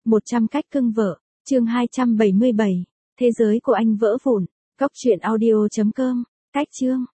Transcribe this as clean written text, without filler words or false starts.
100 cách cưng vợ, chương 277, thế giới của anh vỡ vụn, góc truyện audio.com, cách chương.